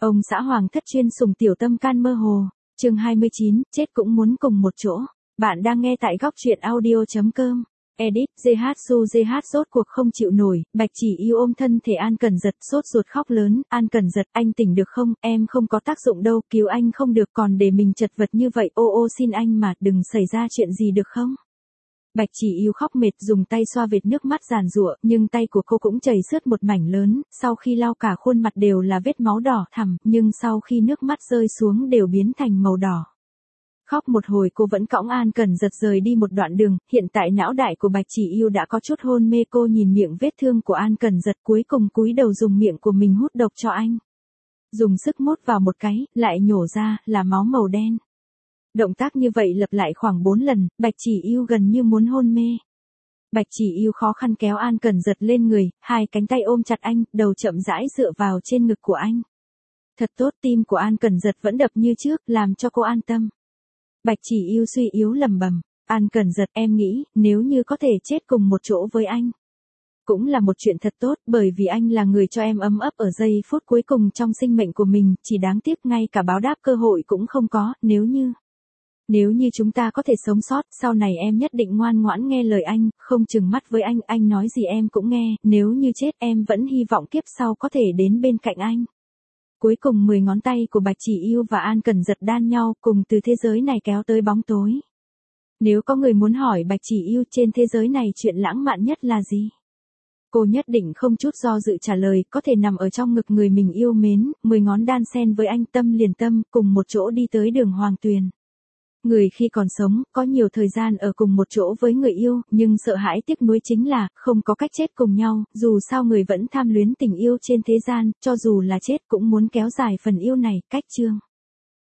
Ông xã hoàng thất chuyên sủng tiểu tâm can mơ hồ. Chương 29, chết cũng muốn cùng một chỗ. Bạn đang nghe tại góc truyện audio.com. Edit, JH rốt cuộc không chịu nổi, Bạch Chỉ Yêu ôm thân thể An Cẩn Giật sốt ruột khóc lớn, An Cẩn Giật, anh tỉnh được không, em không có tác dụng đâu, cứu anh không được còn để mình chật vật như vậy, ô xin anh mà, đừng xảy ra chuyện gì được không. Bạch Chỉ Yêu khóc mệt dùng tay xoa vệt nước mắt giàn giụa, nhưng tay của cô cũng chảy xước một mảnh lớn, sau khi lau cả khuôn mặt đều là vết máu đỏ thẳm, nhưng sau khi nước mắt rơi xuống đều biến thành màu đỏ. Khóc một hồi cô vẫn cõng An Cẩn Giật rời đi một đoạn đường, hiện tại não đại của Bạch Chỉ Yêu đã có chút hôn mê, cô nhìn miệng vết thương của An Cẩn Giật cuối cùng cúi đầu dùng miệng của mình hút độc cho anh. Dùng sức mút vào một cái, lại nhổ ra, là máu màu đen. Động tác như vậy lặp lại khoảng 4 lần, Bạch Chỉ Yêu gần như muốn hôn mê. Bạch Chỉ Yêu khó khăn kéo An Cẩn Giật lên người, hai cánh tay ôm chặt anh, đầu chậm rãi dựa vào trên ngực của anh. Thật tốt, tim của An Cẩn Giật vẫn đập như trước, làm cho cô an tâm. Bạch Chỉ Yêu suy yếu lẩm bẩm, An Cẩn Giật, em nghĩ, nếu như có thể chết cùng một chỗ với anh, cũng là một chuyện thật tốt, bởi vì anh là người cho em ấm ấp ở giây phút cuối cùng trong sinh mệnh của mình, chỉ đáng tiếc ngay cả báo đáp cơ hội cũng không có, nếu như chúng ta có thể sống sót, sau này em nhất định ngoan ngoãn nghe lời anh, không chừng mắt với anh nói gì em cũng nghe, nếu như chết em vẫn hy vọng kiếp sau có thể đến bên cạnh anh. Cuối cùng 10 ngón tay của Bạch Chỉ Yêu và An Cẩn Giật đan nhau, cùng từ thế giới này kéo tới bóng tối. Nếu có người muốn hỏi Bạch Chỉ Yêu trên thế giới này chuyện lãng mạn nhất là gì? Cô nhất định không chút do dự trả lời, có thể nằm ở trong ngực người mình yêu mến, 10 ngón đan xen với anh, tâm liền tâm, cùng một chỗ đi tới đường Hoàng Tuyền. Người khi còn sống, có nhiều thời gian ở cùng một chỗ với người yêu, nhưng sợ hãi tiếc nuối chính là, không có cách chết cùng nhau, dù sao người vẫn tham luyến tình yêu trên thế gian, cho dù là chết cũng muốn kéo dài phần yêu này, cách chương.